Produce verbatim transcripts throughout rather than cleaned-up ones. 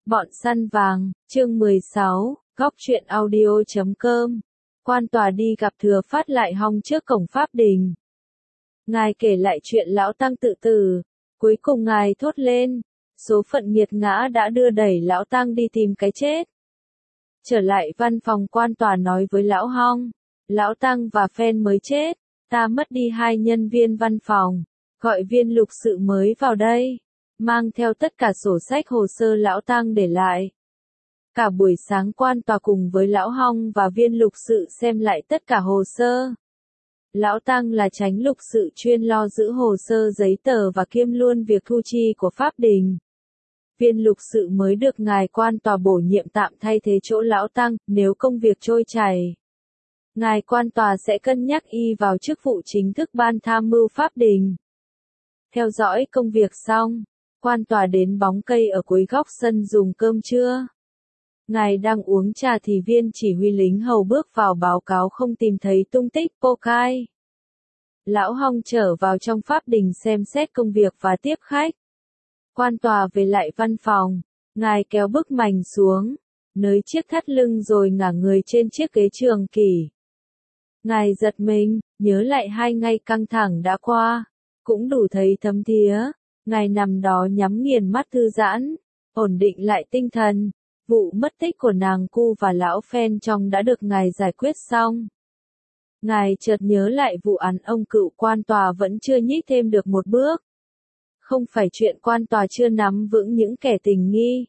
Bọn săn vàng, chương mười sáu, góc truyện audio chấm com. Quan tòa đi gặp Thừa Phát lại hong trước cổng pháp đình. Ngài kể lại chuyện lão tăng tự tử, cuối cùng ngài thốt lên, số phận nghiệt ngã đã đưa đẩy lão tăng đi tìm cái chết. Trở lại văn phòng quan tòa nói với lão hong, lão tăng và phen mới chết, ta mất đi hai nhân viên văn phòng, gọi viên lục sự mới vào đây, mang theo tất cả sổ sách hồ sơ lão tăng để lại. Cả buổi sáng quan tòa cùng với lão hong và viên lục sự xem lại tất cả hồ sơ. Lão tăng là chánh lục sự chuyên lo giữ hồ sơ giấy tờ và kiêm luôn việc thu chi của pháp đình. Viên lục sự mới được ngài quan tòa bổ nhiệm tạm thay thế chỗ lão tăng, nếu công việc trôi chảy. Ngài quan tòa sẽ cân nhắc y vào chức vụ chính thức ban tham mưu pháp đình. Theo dõi công việc xong, quan tòa đến bóng cây ở cuối góc sân dùng cơm trưa. Ngài đang uống trà thì viên chỉ huy lính hầu bước vào báo cáo không tìm thấy tung tích Pokai. Lão hong trở vào trong pháp đình xem xét công việc và tiếp khách. Quan tòa về lại văn phòng, ngài kéo bức mành xuống, nới chiếc thắt lưng rồi ngả người trên chiếc ghế trường kỷ. Ngài giật mình, nhớ lại hai ngày căng thẳng đã qua, cũng đủ thấy thấm thía. Ngài nằm đó nhắm nghiền mắt thư giãn, ổn định lại tinh thần. Vụ mất tích của nàng cu và lão phen trong đã được ngài giải quyết xong. Ngài chợt nhớ lại vụ án ông cựu quan tòa vẫn chưa nhích thêm được một bước. Không phải chuyện quan tòa chưa nắm vững những kẻ tình nghi.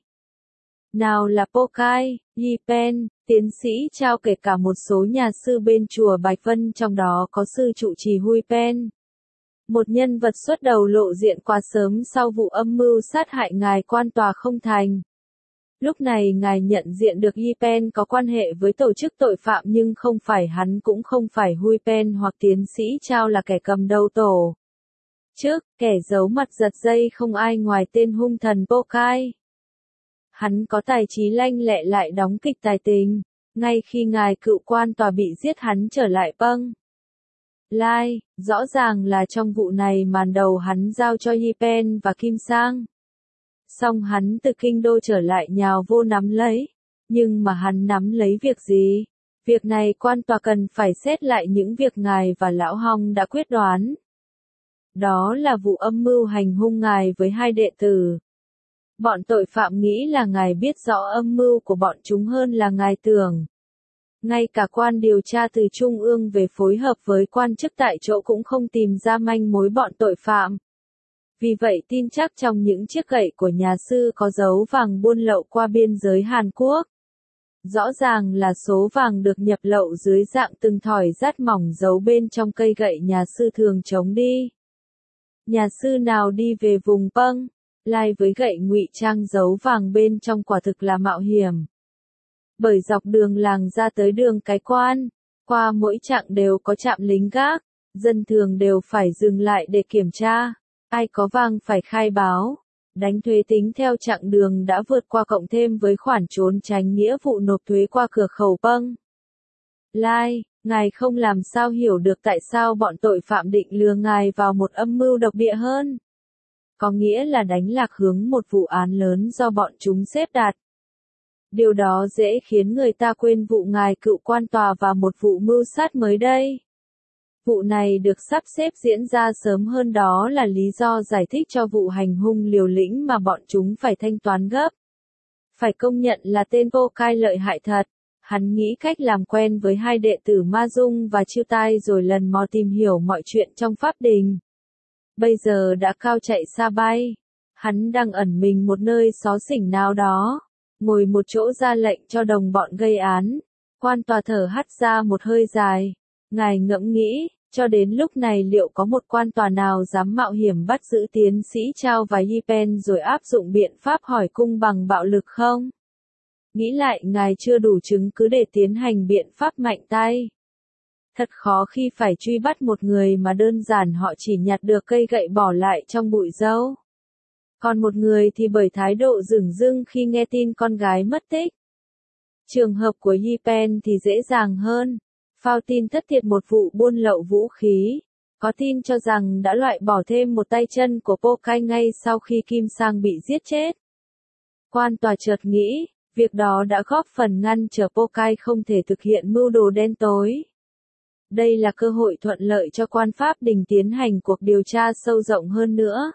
Nào là Pokai, Yipen, tiến sĩ Trao kể cả một số nhà sư bên chùa Bạch Vân trong đó có sư trụ trì Huipen. Một nhân vật xuất đầu lộ diện quá sớm sau vụ âm mưu sát hại ngài quan tòa không thành. Lúc này ngài nhận diện được Yipen có quan hệ với tổ chức tội phạm nhưng không phải hắn cũng không phải Huipen hoặc tiến sĩ Trao là kẻ cầm đầu tổ. Trước, kẻ giấu mặt giật dây không ai ngoài tên hung thần Pokai. Hắn có tài trí lanh lẹ lại đóng kịch tài tình, ngay khi ngài cựu quan tòa bị giết hắn trở lại bâng. Lai, rõ ràng là trong vụ này màn đầu hắn giao cho Yipen và Kim Sang. Xong hắn từ kinh đô trở lại nhào vô nắm lấy. Nhưng mà hắn nắm lấy việc gì? Việc này quan tòa cần phải xét lại những việc ngài và lão hong đã quyết đoán. Đó là vụ âm mưu hành hung ngài với hai đệ tử. Bọn tội phạm nghĩ là ngài biết rõ âm mưu của bọn chúng hơn là ngài tưởng. Ngay cả quan điều tra từ Trung ương về phối hợp với quan chức tại chỗ cũng không tìm ra manh mối bọn tội phạm. Vì vậy tin chắc trong những chiếc gậy của nhà sư có dấu vàng buôn lậu qua biên giới Hàn Quốc. Rõ ràng là số vàng được nhập lậu dưới dạng từng thỏi rát mỏng giấu bên trong cây gậy nhà sư thường chống đi. Nhà sư nào đi về vùng Pâng, Lai với gậy ngụy trang giấu vàng bên trong quả thực là mạo hiểm. Bởi dọc đường làng ra tới đường Cái Quan, qua mỗi chặng đều có trạm lính gác, dân thường đều phải dừng lại để kiểm tra. Ai có vàng phải khai báo, đánh thuế tính theo chặng đường đã vượt qua cộng thêm với khoản trốn tránh nghĩa vụ nộp thuế qua cửa khẩu Pâng. Lai, ngài không làm sao hiểu được tại sao bọn tội phạm định lừa ngài vào một âm mưu độc địa hơn. Có nghĩa là đánh lạc hướng một vụ án lớn do bọn chúng xếp đặt. Điều đó dễ khiến người ta quên vụ ngài cựu quan tòa và một vụ mưu sát mới đây. Vụ này được sắp xếp diễn ra sớm hơn đó là lý do giải thích cho vụ hành hung liều lĩnh mà bọn chúng phải thanh toán gấp. Phải công nhận là tên Pokai lợi hại thật. Hắn nghĩ cách làm quen với hai đệ tử Ma Dung và Chiêu Tai rồi lần mò tìm hiểu mọi chuyện trong pháp đình. Bây giờ đã cao chạy xa bay. Hắn đang ẩn mình một nơi xó xỉnh nào đó, ngồi một chỗ ra lệnh cho đồng bọn gây án. Quan tòa thở hắt ra một hơi dài. Ngài ngẫm nghĩ, cho đến lúc này liệu có một quan tòa nào dám mạo hiểm bắt giữ tiến sĩ Trao và Yipen rồi áp dụng biện pháp hỏi cung bằng bạo lực không? Nghĩ lại ngài chưa đủ chứng cứ để tiến hành biện pháp mạnh tay. Thật khó khi phải truy bắt một người mà đơn giản họ chỉ nhặt được cây gậy bỏ lại trong bụi dâu. Còn một người thì bởi thái độ dửng dưng khi nghe tin con gái mất tích. Trường hợp của Yipen thì dễ dàng hơn. Phao tin thất thiệt một vụ buôn lậu vũ khí. Có tin cho rằng đã loại bỏ thêm một tay chân của Pokai ngay sau khi Kim Sang bị giết chết. Quan tòa chợt nghĩ, việc đó đã góp phần ngăn trở Pokai không thể thực hiện mưu đồ đen tối. Đây là cơ hội thuận lợi cho quan pháp đình tiến hành cuộc điều tra sâu rộng hơn nữa.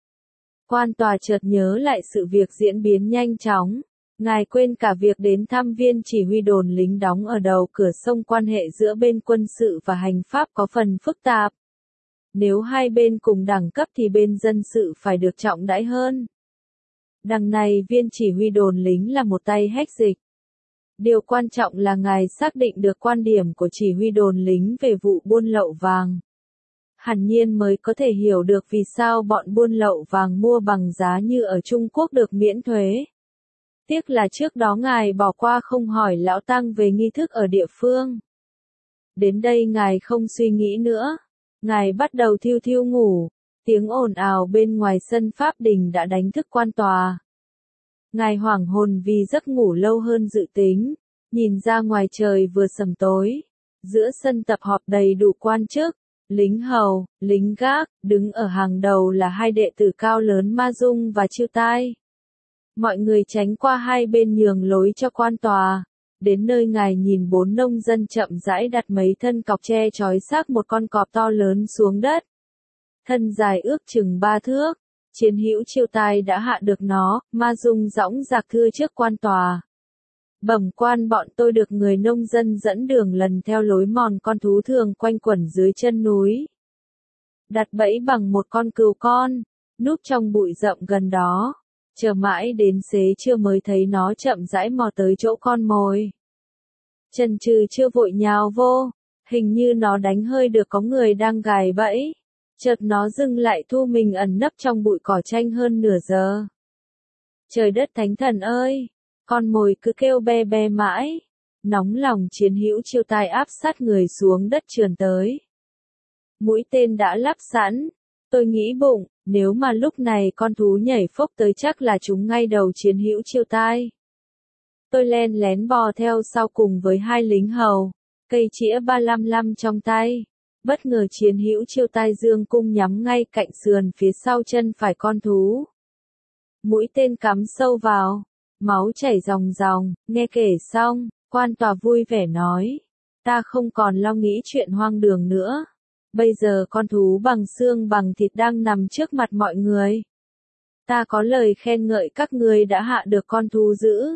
Quan tòa chợt nhớ lại sự việc diễn biến nhanh chóng. Ngài quên cả việc đến thăm viên chỉ huy đồn lính đóng ở đầu cửa sông. Quan hệ giữa bên quân sự và hành pháp có phần phức tạp. Nếu hai bên cùng đẳng cấp thì bên dân sự phải được trọng đãi hơn. Đằng này viên chỉ huy đồn lính là một tay hách dịch. Điều quan trọng là ngài xác định được quan điểm của chỉ huy đồn lính về vụ buôn lậu vàng. Hẳn nhiên mới có thể hiểu được vì sao bọn buôn lậu vàng mua bằng giá như ở Trung Quốc được miễn thuế. Tiếc là trước đó ngài bỏ qua không hỏi lão tăng về nghi thức ở địa phương. Đến đây ngài không suy nghĩ nữa. Ngài bắt đầu thiêu thiêu ngủ. Tiếng ồn ào bên ngoài sân pháp đình đã đánh thức quan tòa. Ngài hoảng hồn vì giấc ngủ lâu hơn dự tính. Nhìn ra ngoài trời vừa sầm tối. Giữa sân tập họp đầy đủ quan chức, lính hầu, lính gác, đứng ở hàng đầu là hai đệ tử cao lớn Ma Dung và Chiêu Tai. Mọi người tránh qua hai bên nhường lối cho quan tòa. Đến nơi ngài nhìn bốn nông dân chậm rãi đặt mấy thân cọc tre trói xác một con cọp to lớn xuống đất. Thân dài ước chừng ba thước. Chiến hữu Chiêu Tai đã hạ được nó. Ma Dung dõng dạc thưa trước quan tòa. Bẩm quan, bọn tôi được người nông dân dẫn đường lần theo lối mòn con thú thường quanh quẩn dưới chân núi. Đặt bẫy bằng một con cừu con, núp trong bụi rậm gần đó. Chờ mãi đến xế trưa mới thấy nó chậm rãi mò tới chỗ con mồi. Chần chừ chưa vội nhào vô, hình như nó đánh hơi được có người đang gài bẫy. Chợt nó dừng lại thu mình ẩn nấp trong bụi cỏ tranh hơn nửa giờ. Trời đất thánh thần ơi! Con mồi cứ kêu be be mãi. Nóng lòng chiến hữu Chiêu Tai áp sát người xuống đất trườn tới. Mũi tên đã lắp sẵn. Tôi nghĩ bụng, nếu mà lúc này con thú nhảy phốc tới chắc là chúng ngay đầu chiến hữu Chiêu Tai. Tôi len lén bò theo sau cùng với hai lính hầu, cây chĩa ba lăm lăm trong tay. Bất ngờ chiến hữu Chiêu Tai dương cung nhắm ngay cạnh sườn phía sau chân phải con thú. Mũi tên cắm sâu vào. Máu chảy ròng ròng. Nghe kể xong, quan tòa vui vẻ nói. Ta không còn lo nghĩ chuyện hoang đường nữa. Bây giờ con thú bằng xương bằng thịt đang nằm trước mặt mọi người. Ta có lời khen ngợi các ngươi đã hạ được con thú dữ.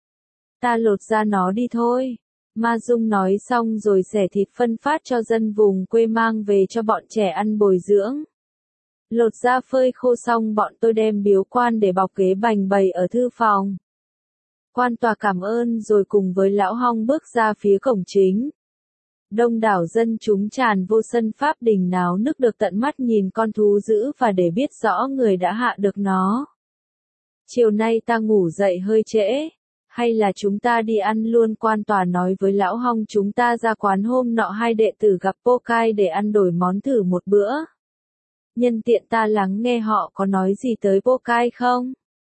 Ta lột ra nó đi thôi. Ma Dung nói xong rồi xẻ thịt phân phát cho dân vùng quê mang về cho bọn trẻ ăn bồi dưỡng. Lột ra phơi khô xong bọn tôi đem biếu quan để bọc ghế bành bày ở thư phòng. Quan tòa cảm ơn rồi cùng với lão hong bước ra phía cổng chính. Đông đảo dân chúng tràn vô sân pháp đình náo nức được tận mắt nhìn con thú dữ và để biết rõ người đã hạ được nó. Chiều nay ta ngủ dậy hơi trễ. Hay là chúng ta đi ăn luôn, quan tòa nói với lão hong. Chúng ta ra quán hôm nọ hai đệ tử gặp Pokai để ăn đổi món thử một bữa. Nhân tiện ta lắng nghe họ có nói gì tới Pokai không?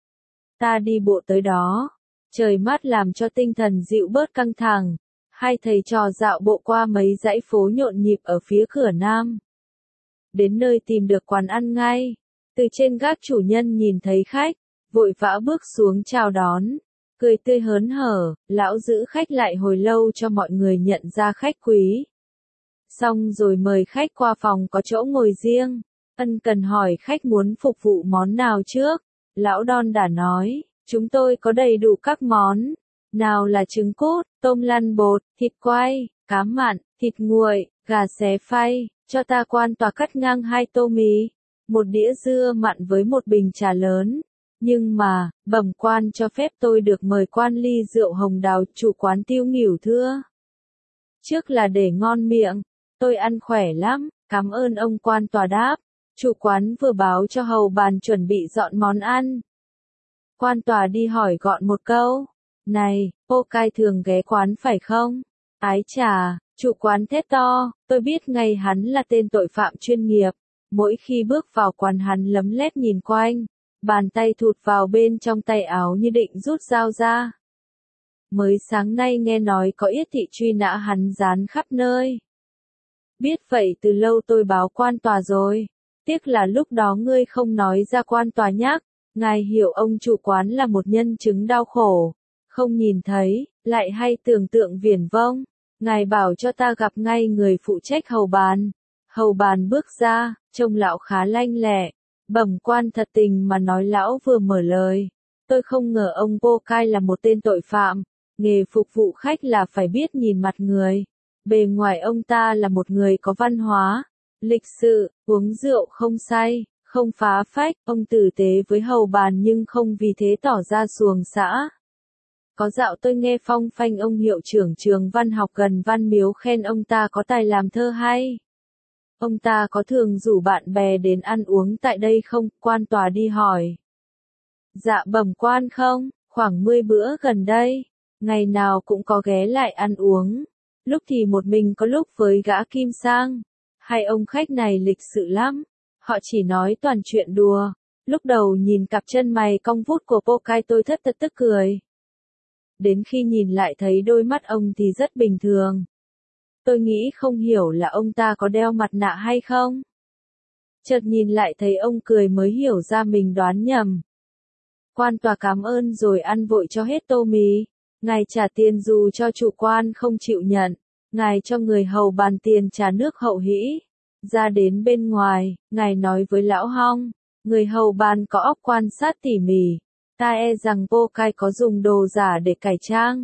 Ta đi bộ tới đó. Trời mát làm cho tinh thần dịu bớt căng thẳng. Hai thầy trò dạo bộ qua mấy dãy phố nhộn nhịp ở phía cửa nam. Đến nơi tìm được quán ăn ngay. Từ trên gác chủ nhân nhìn thấy khách, vội vã bước xuống chào đón. Cười tươi hớn hở, lão giữ khách lại hồi lâu cho mọi người nhận ra khách quý. Xong rồi mời khách qua phòng có chỗ ngồi riêng. Ân cần hỏi khách muốn phục vụ món nào trước. Lão đon đả nói, chúng tôi có đầy đủ các món. Nào là trứng cút, tôm lăn bột, thịt quay, cá mặn, thịt nguội, gà xé phay. Cho ta quan tòa cắt ngang hai tô mì, một đĩa dưa mặn với một bình trà lớn. Nhưng mà, bẩm quan cho phép tôi được mời quan ly rượu hồng đào, chủ quán tiêu nghỉu thưa. Trước là để ngon miệng, tôi ăn khỏe lắm, cảm ơn ông, quan tòa đáp. Chủ quán vừa báo cho hầu bàn chuẩn bị dọn món ăn. Quan tòa đi hỏi gọn một câu. Này, Pokai thường ghé quán phải không? Ái chà, chủ quán thét to, tôi biết ngay hắn là tên tội phạm chuyên nghiệp. Mỗi khi bước vào quán hắn lấm lét nhìn quanh. Bàn tay thụt vào bên trong tay áo như định rút dao ra. Mới sáng nay nghe nói có yết thị truy nã hắn dán khắp nơi. Biết vậy từ lâu tôi báo quan tòa rồi. Tiếc là lúc đó ngươi không nói ra, quan tòa nhắc. Ngài hiểu ông chủ quán là một nhân chứng đau khổ, không nhìn thấy, lại hay tưởng tượng viển vông. Ngài bảo cho ta gặp ngay người phụ trách hầu bàn. Hầu bàn bước ra, trông lão khá lanh lẹ. Bẩm quan thật tình mà nói lão vừa mở lời. Tôi không ngờ ông Pokai là một tên tội phạm. Nghề phục vụ khách là phải biết nhìn mặt người. Bề ngoài ông ta là một người có văn hóa, lịch sự, uống rượu không say, không phá phách, ông tử tế với hầu bàn nhưng không vì thế tỏ ra xuồng xã. Có dạo tôi nghe phong phanh ông hiệu trưởng trường văn học gần Văn Miếu khen ông ta có tài làm thơ hay. Ông ta có thường rủ bạn bè đến ăn uống tại đây không? Quan tòa đi hỏi. Dạ bẩm quan không, khoảng mười bữa gần đây, ngày nào cũng có ghé lại ăn uống. Lúc thì một mình có lúc với gã Kim Sang. Hai ông khách này lịch sự lắm. Họ chỉ nói toàn chuyện đùa. Lúc đầu nhìn cặp chân mày cong vút của Pokai tôi thất tật tức cười. Đến khi nhìn lại thấy đôi mắt ông thì rất bình thường. Tôi nghĩ không hiểu là ông ta có đeo mặt nạ hay không. Chợt nhìn lại thấy ông cười mới hiểu ra mình đoán nhầm. Quan tòa cảm ơn rồi ăn vội cho hết tô mì. Ngài trả tiền dù cho chủ quan không chịu nhận. Ngài cho người hầu bàn tiền trà nước hậu hĩ. Ra đến bên ngoài, ngài nói với lão Hong. Người hầu bàn có óc quan sát tỉ mỉ. Ta e rằng Pokai có dùng đồ giả để cải trang.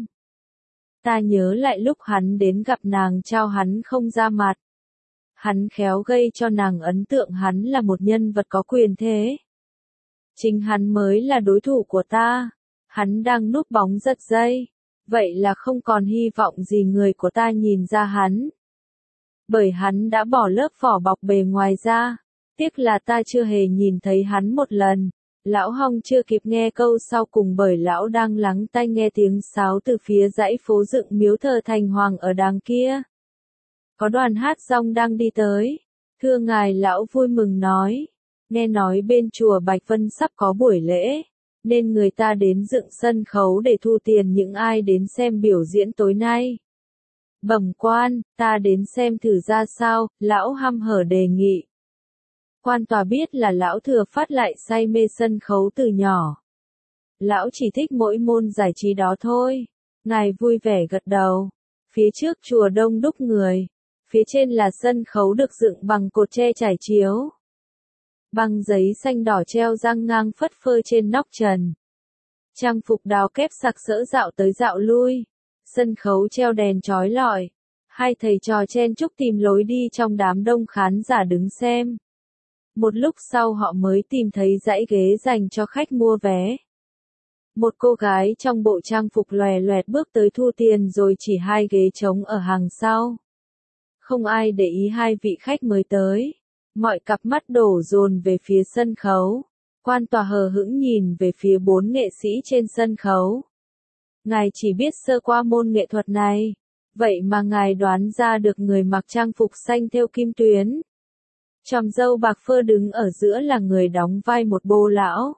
Ta nhớ lại lúc hắn đến gặp nàng trao hắn không ra mặt. Hắn khéo gây cho nàng ấn tượng hắn là một nhân vật có quyền thế. Chính hắn mới là đối thủ của ta. Hắn đang núp bóng giật dây. Vậy là không còn hy vọng gì người của ta nhìn ra hắn. Bởi hắn đã bỏ lớp vỏ bọc bề ngoài ra. Tiếc là ta chưa hề nhìn thấy hắn một lần. Lão Hong chưa kịp nghe câu sau cùng bởi lão đang lắng tai nghe tiếng sáo từ phía dãy phố dựng miếu thờ thành hoàng ở đàng kia. Có đoàn hát rong đang đi tới. Thưa ngài, lão vui mừng nói. Nghe nói bên chùa Bạch Vân sắp có buổi lễ, nên người ta đến dựng sân khấu để thu tiền những ai đến xem biểu diễn tối nay. Bẩm quan, ta đến xem thử ra sao, lão hăm hở đề nghị. Quan tòa biết là lão Thừa Phát lại say mê sân khấu từ nhỏ. Lão chỉ thích mỗi môn giải trí đó thôi. Ngài vui vẻ gật đầu. Phía trước chùa đông đúc người. Phía trên là sân khấu được dựng bằng cột tre trải chiếu. Băng giấy xanh đỏ treo răng ngang phất phơ trên nóc trần. Trang phục đào kép sặc sỡ dạo tới dạo lui. Sân khấu treo đèn chói lọi. Hai thầy trò chen chúc tìm lối đi trong đám đông khán giả đứng xem. Một lúc sau họ mới tìm thấy dãy ghế dành cho khách mua vé. Một cô gái trong bộ trang phục lòe loẹt bước tới thu tiền rồi chỉ hai ghế trống ở hàng sau. Không ai để ý hai vị khách mới tới. Mọi cặp mắt đổ dồn về phía sân khấu. Quan tòa hờ hững nhìn về phía bốn nghệ sĩ trên sân khấu. Ngài chỉ biết sơ qua môn nghệ thuật này. Vậy mà ngài đoán ra được người mặc trang phục xanh thêu kim tuyến. Chòm râu bạc phơ đứng ở giữa là người đóng vai một bô lão.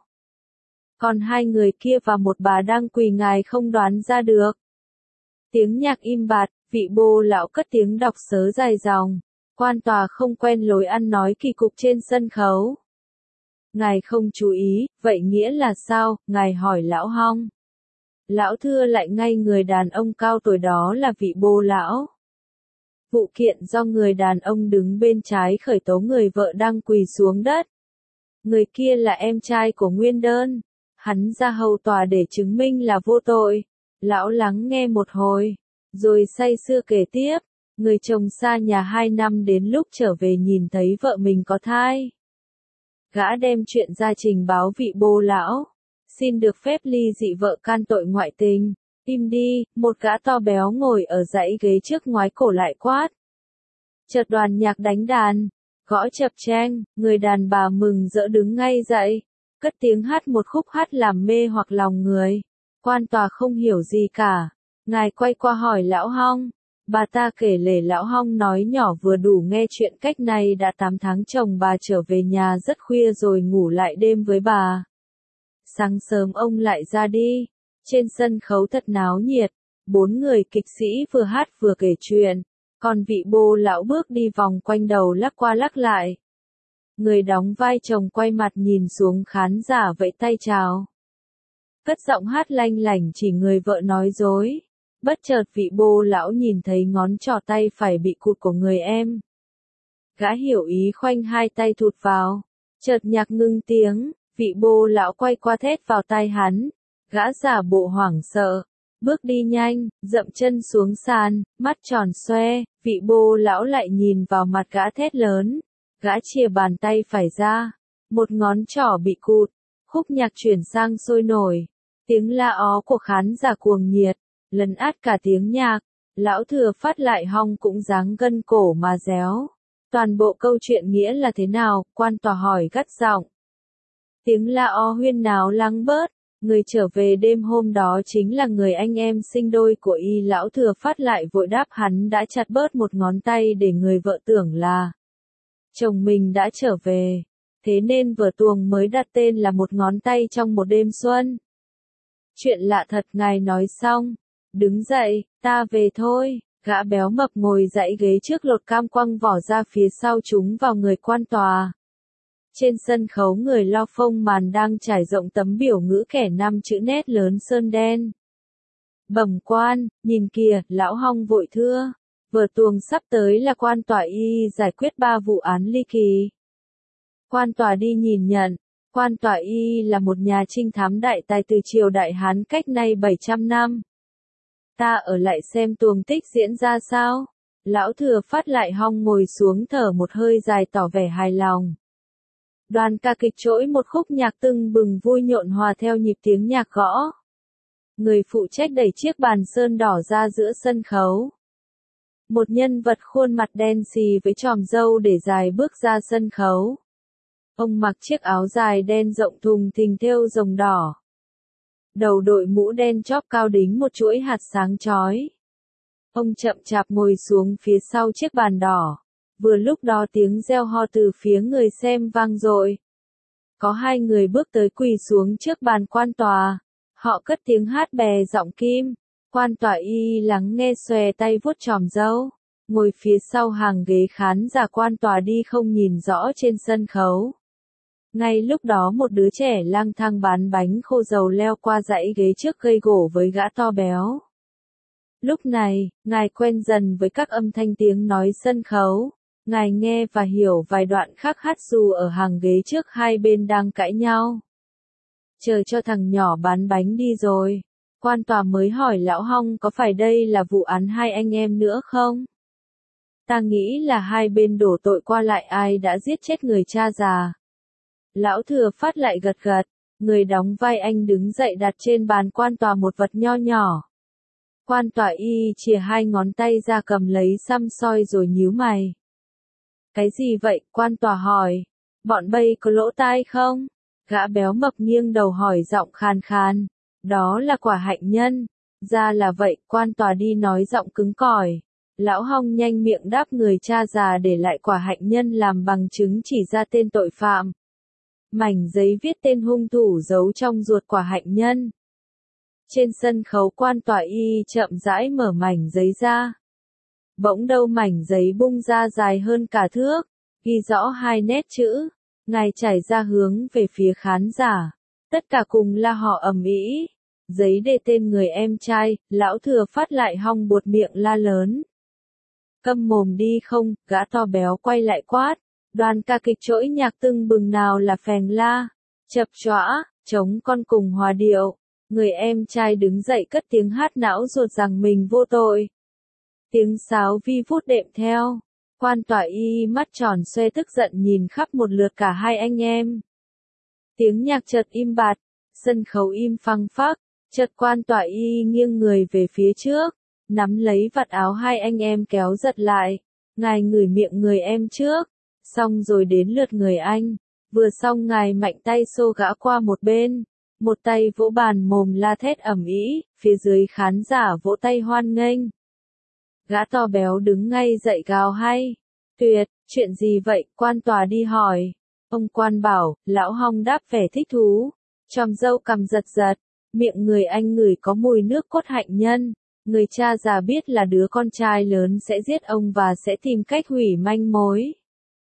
Còn hai người kia và một bà đang quỳ ngài không đoán ra được. Tiếng nhạc im bặt, vị bô lão cất tiếng đọc sớ dài dòng. Quan tòa không quen lối ăn nói kỳ cục trên sân khấu. Ngài không chú ý, vậy nghĩa là sao? Ngài hỏi lão Hong. Lão Thưa lại ngay người đàn ông cao tuổi đó là vị bô lão. Vụ kiện do người đàn ông đứng bên trái khởi tố người vợ đang quỳ xuống đất. Người kia là em trai của Nguyên Đơn. Hắn ra hầu tòa để chứng minh là vô tội. Lão lắng nghe một hồi, rồi say sưa kể tiếp. Người chồng xa nhà hai năm đến lúc trở về nhìn thấy vợ mình có thai. Gã đem chuyện ra trình báo vị bô lão. Xin được phép ly dị vợ can tội ngoại tình. Im đi, một gã to béo ngồi ở dãy ghế trước ngoái cổ lại quát. Chợt đoàn nhạc đánh đàn, gõ chập cheng, người đàn bà mừng rỡ đứng ngay dậy, cất tiếng hát một khúc hát làm mê hoặc lòng người. Quan tòa không hiểu gì cả. Ngài quay qua hỏi lão Hong. Bà ta kể lể lão Hong nói nhỏ vừa đủ nghe chuyện cách này đã tám tháng chồng bà trở về nhà rất khuya rồi ngủ lại đêm với bà. Sáng sớm ông lại ra đi. Trên sân khấu thật náo nhiệt, bốn người kịch sĩ vừa hát vừa kể chuyện, còn vị bô lão bước đi vòng quanh đầu lắc qua lắc lại. Người đóng vai chồng quay mặt nhìn xuống khán giả vẫy tay chào. Cất giọng hát lanh lảnh chỉ người vợ nói dối. Bất chợt vị bô lão nhìn thấy ngón trỏ tay phải bị cụt của người em. Gã hiểu ý khoanh hai tay thụt vào. Chợt nhạc ngưng tiếng, vị bô lão quay qua thét vào tai hắn. Gã giả bộ hoảng sợ. Bước đi nhanh, dậm chân xuống sàn, mắt tròn xoe, vị bô lão lại nhìn vào mặt gã thét lớn. Gã chìa bàn tay phải ra. Một ngón trỏ bị cụt. Khúc nhạc chuyển sang sôi nổi. Tiếng la ó của khán giả cuồng nhiệt. Lấn át cả tiếng nhạc. Lão Thừa Phát lại hong cũng dáng gân cổ mà réo. Toàn bộ câu chuyện nghĩa là thế nào? Quan tòa hỏi gắt giọng. Tiếng la ó huyên náo lắng bớt. Người trở về đêm hôm đó chính là người anh em sinh đôi của y. Lão Thừa Phát lại vội đáp hắn đã chặt bớt một ngón tay để người vợ tưởng là chồng mình đã trở về. Thế nên vở tuồng mới đặt tên là Một Ngón Tay Trong Một Đêm Xuân. Chuyện lạ thật, ngài nói xong. Đứng dậy, ta về thôi. Gã béo mập ngồi dãy ghế trước lột cam quăng vỏ ra phía sau chúng vào người quan tòa. Trên sân khấu người lo phông màn đang trải rộng tấm biểu ngữ kẻ năm chữ nét lớn sơn đen. Bẩm quan, nhìn kìa, lão hong vội thưa. Vở tuồng sắp tới là quan tòa y giải quyết ba vụ án ly kỳ. Quan tòa đi nhìn nhận. Quan tòa y là một nhà trinh thám đại tài từ triều Đại Hán cách nay bảy trăm năm. Ta ở lại xem tuồng tích diễn ra sao? Lão Thừa Phát lại hong ngồi xuống thở một hơi dài tỏ vẻ hài lòng. Đoàn ca kịch trỗi một khúc nhạc tưng bừng vui nhộn hòa theo nhịp tiếng nhạc gõ. Người phụ trách đẩy chiếc bàn sơn đỏ ra giữa sân khấu. Một nhân vật khuôn mặt đen xì với chòm râu để dài bước ra sân khấu. Ông mặc chiếc áo dài đen rộng thùng thình thêu rồng đỏ. Đầu đội mũ đen chóp cao đính một chuỗi hạt sáng chói. Ông chậm chạp ngồi xuống phía sau chiếc bàn đỏ. Vừa lúc đó tiếng reo ho từ phía người xem vang dội. Có hai người bước tới quỳ xuống trước bàn quan tòa. Họ cất tiếng hát bè giọng kim. Quan tòa y lắng nghe xòe tay vuốt chòm râu. Ngồi phía sau hàng ghế khán giả quan tòa đi không nhìn rõ trên sân khấu. Ngay lúc đó một đứa trẻ lang thang bán bánh khô dầu leo qua dãy ghế trước gây gổ với gã to béo. Lúc này, ngài quen dần với các âm thanh tiếng nói sân khấu. Ngài nghe và hiểu vài đoạn khác hát dù ở hàng ghế trước hai bên đang cãi nhau. Chờ cho thằng nhỏ bán bánh đi rồi. Quan tòa mới hỏi lão hong có phải đây là vụ án hai anh em nữa không? Ta nghĩ là hai bên đổ tội qua lại ai đã giết chết người cha già. Lão Thừa Phát lại gật gật. Người đóng vai anh đứng dậy đặt trên bàn quan tòa một vật nho nhỏ. Quan tòa y chìa hai ngón tay ra cầm lấy xăm soi rồi nhíu mày. Cái gì vậy? Quan tòa hỏi. Bọn bay có lỗ tai không? Gã béo mập nghiêng đầu hỏi giọng khàn khàn. Đó là quả hạnh nhân. Ra là vậy, quan tòa đi nói giọng cứng cỏi. Lão hong nhanh miệng đáp người cha già để lại quả hạnh nhân làm bằng chứng chỉ ra tên tội phạm. Mảnh giấy viết tên hung thủ giấu trong ruột quả hạnh nhân. Trên sân khấu quan tòa y chậm rãi mở mảnh giấy ra. Bỗng đâu mảnh giấy bung ra dài hơn cả thước, ghi rõ hai nét chữ. Ngài trải ra hướng về phía khán giả. Tất cả cùng la họ ầm ĩ. Giấy đề tên người em trai, lão Thừa Phát lại hong buột miệng la lớn. Câm mồm đi không, gã to béo quay lại quát. Đoàn ca kịch trỗi nhạc tưng bừng nào là phèn la, chập chõa, chống con cùng hòa điệu. Người em trai đứng dậy cất tiếng hát não ruột rằng mình vô tội. Tiếng sáo vi vút đệm theo. Quan tòa y mắt tròn xoe tức giận nhìn khắp một lượt cả hai anh em. Tiếng nhạc chợt im bặt, sân khấu im phăng phắc, chợt quan tòa y nghiêng người về phía trước, nắm lấy vạt áo hai anh em kéo giật lại. Ngài ngửi miệng người em trước, xong rồi đến lượt người anh. Vừa xong ngài mạnh tay xô gã qua một bên, một tay vỗ bàn mồm la thét ầm ĩ, phía dưới khán giả vỗ tay hoan nghênh. Gã to béo đứng ngay dậy gào hay. Tuyệt, chuyện gì vậy? Quan tòa đi hỏi. Ông quan bảo, lão hong đáp vẻ thích thú. Chòm râu cằm giật giật, miệng người anh ngửi có mùi nước cốt hạnh nhân. Người cha già biết là đứa con trai lớn sẽ giết ông và sẽ tìm cách hủy manh mối.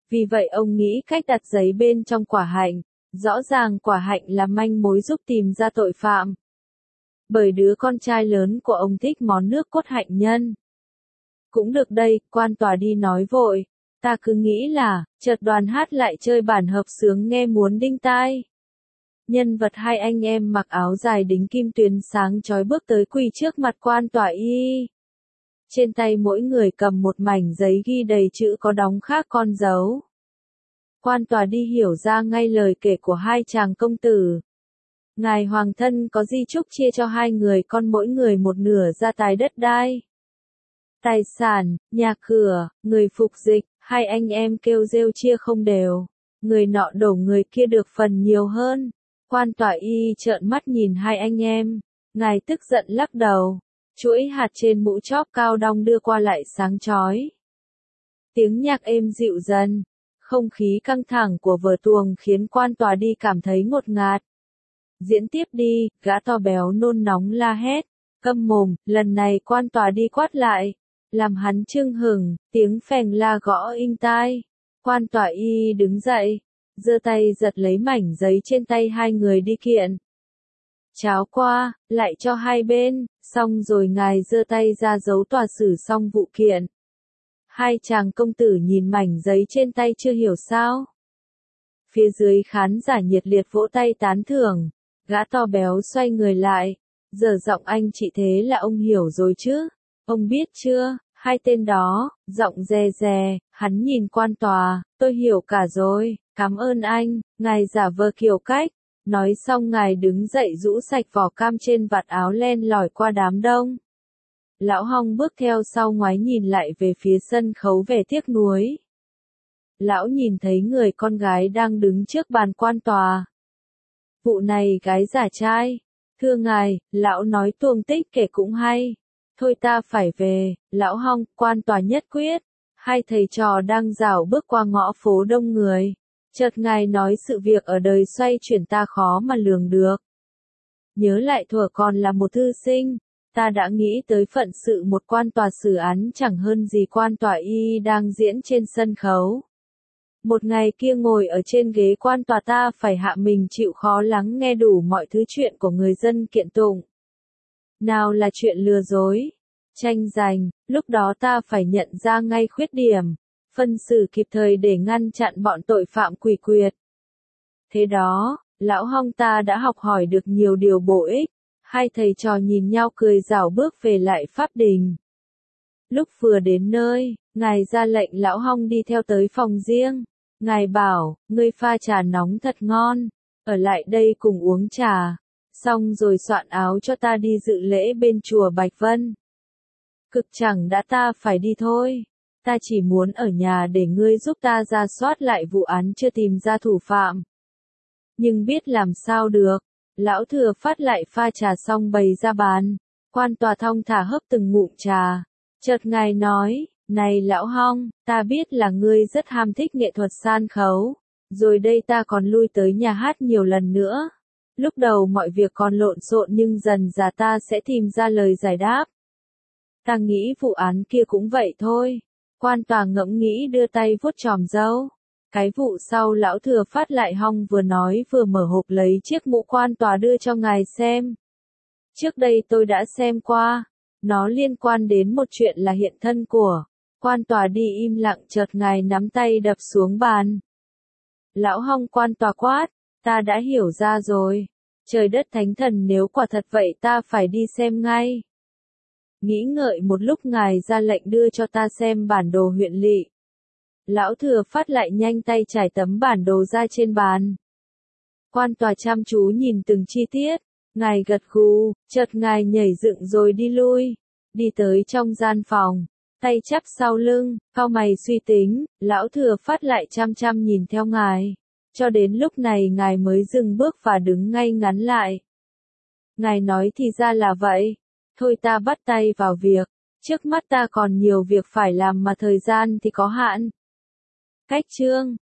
Vì vậy ông nghĩ cách đặt giấy bên trong quả hạnh. Rõ ràng quả hạnh là manh mối giúp tìm ra tội phạm. Bởi đứa con trai lớn của ông thích món nước cốt hạnh nhân. Cũng được đây, quan tòa đi nói vội. Ta cứ nghĩ là, chợt đoàn hát lại chơi bản hợp sướng nghe muốn đinh tai. Nhân vật hai anh em mặc áo dài đính kim tuyến sáng chói bước tới quỳ trước mặt quan tòa y. Trên tay mỗi người cầm một mảnh giấy ghi đầy chữ có đóng khác con dấu. Quan tòa đi hiểu ra ngay lời kể của hai chàng công tử. Ngài hoàng thân có di chúc chia cho hai người con mỗi người một nửa gia tài đất đai. Tài sản, nhà cửa, người phục dịch, hai anh em kêu rêu chia không đều. Người nọ đổ người kia được phần nhiều hơn. Quan tòa y trợn mắt nhìn hai anh em. Ngài tức giận lắc đầu. Chuỗi hạt trên mũ chóp cao đong đưa qua lại sáng chói. Tiếng nhạc êm dịu dần. Không khí căng thẳng của vở tuồng khiến quan tòa đi cảm thấy ngột ngạt. Diễn tiếp đi, gã to béo nôn nóng la hét. Câm mồm, lần này quan tòa đi quát lại. Làm hắn chưng hửng, tiếng phèn la gõ inh tai. Quan tòa y đứng dậy, giơ tay giật lấy mảnh giấy trên tay hai người đi kiện. Cháo qua, lại cho hai bên, xong rồi ngài giơ tay ra giấu tòa xử xong vụ kiện. Hai chàng công tử nhìn mảnh giấy trên tay chưa hiểu sao. Phía dưới khán giả nhiệt liệt vỗ tay tán thưởng, gã to béo xoay người lại, giờ giọng anh chị thế là ông hiểu rồi chứ, ông biết chưa, hai tên đó, giọng dè dè, hắn nhìn quan tòa, tôi hiểu cả rồi, cảm ơn anh, ngài giả vờ kiều cách, nói xong ngài đứng dậy rũ sạch vỏ cam trên vạt áo len lỏi qua đám đông. Lão Hong bước theo sau ngoái nhìn lại về phía sân khấu vẻ tiếc nuối. Lão nhìn thấy người con gái đang đứng trước bàn quan tòa. Vụ này gái giả trai. Thưa ngài, lão nói tuồng tích kể cũng hay. Thôi ta phải về, lão Hong, quan tòa nhất quyết. Hai thầy trò đang rảo bước qua ngõ phố đông người. Chợt ngài nói sự việc ở đời xoay chuyển ta khó mà lường được. Nhớ lại thuở còn là một thư sinh. Ta đã nghĩ tới phận sự một quan tòa xử án chẳng hơn gì quan tòa y đang diễn trên sân khấu. Một ngày kia ngồi ở trên ghế quan tòa ta phải hạ mình chịu khó lắng nghe đủ mọi thứ chuyện của người dân kiện tụng. Nào là chuyện lừa dối, tranh giành, lúc đó ta phải nhận ra ngay khuyết điểm, phân xử kịp thời để ngăn chặn bọn tội phạm quỷ quyệt. Thế đó, lão Hong ta đã học hỏi được nhiều điều bổ ích. Hai thầy trò nhìn nhau cười rảo bước về lại pháp đình. Lúc vừa đến nơi, ngài ra lệnh lão Hong đi theo tới phòng riêng. Ngài bảo, ngươi pha trà nóng thật ngon, ở lại đây cùng uống trà. Xong rồi soạn áo cho ta đi dự lễ bên chùa Bạch Vân. Cực chẳng đã ta phải đi thôi. Ta chỉ muốn ở nhà để ngươi giúp ta rà soát lại vụ án chưa tìm ra thủ phạm. Nhưng biết làm sao được. Lão thừa phát lại pha trà xong bày ra bàn. Quan tòa thong thả hấp từng ngụm trà. Chợt ngài nói, này lão Hong, ta biết là ngươi rất ham thích nghệ thuật san khấu. Rồi đây ta còn lui tới nhà hát nhiều lần nữa. Lúc đầu mọi việc còn lộn xộn nhưng dần dà ta sẽ tìm ra lời giải đáp. Ta nghĩ vụ án kia cũng vậy thôi. Quan tòa ngẫm nghĩ đưa tay vuốt chòm râu. Cái vụ sau lão thừa phát lại Hong vừa nói vừa mở hộp lấy chiếc mũ quan tòa đưa cho ngài xem. Trước đây tôi đã xem qua. Nó liên quan đến một chuyện là hiện thân của. Quan tòa đi im lặng chợt ngài nắm tay đập xuống bàn. Lão Hong quan tòa quát. Ta đã hiểu ra rồi. Trời đất thánh thần nếu quả thật vậy ta phải đi xem ngay. Nghĩ ngợi một lúc ngài ra lệnh đưa cho ta xem bản đồ huyện lỵ. Lão thừa phát lại nhanh tay trải tấm bản đồ ra trên bàn. Quan tòa chăm chú nhìn từng chi tiết. Ngài gật gù, chợt ngài nhảy dựng rồi đi lui. Đi tới trong gian phòng. Tay chắp sau lưng, cau mày suy tính. Lão thừa phát lại chăm chăm nhìn theo ngài. Cho đến lúc này ngài mới dừng bước và đứng ngay ngắn lại. Ngài nói thì ra là vậy. Thôi ta bắt tay vào việc. Trước mắt ta còn nhiều việc phải làm mà thời gian thì có hạn. Cách chương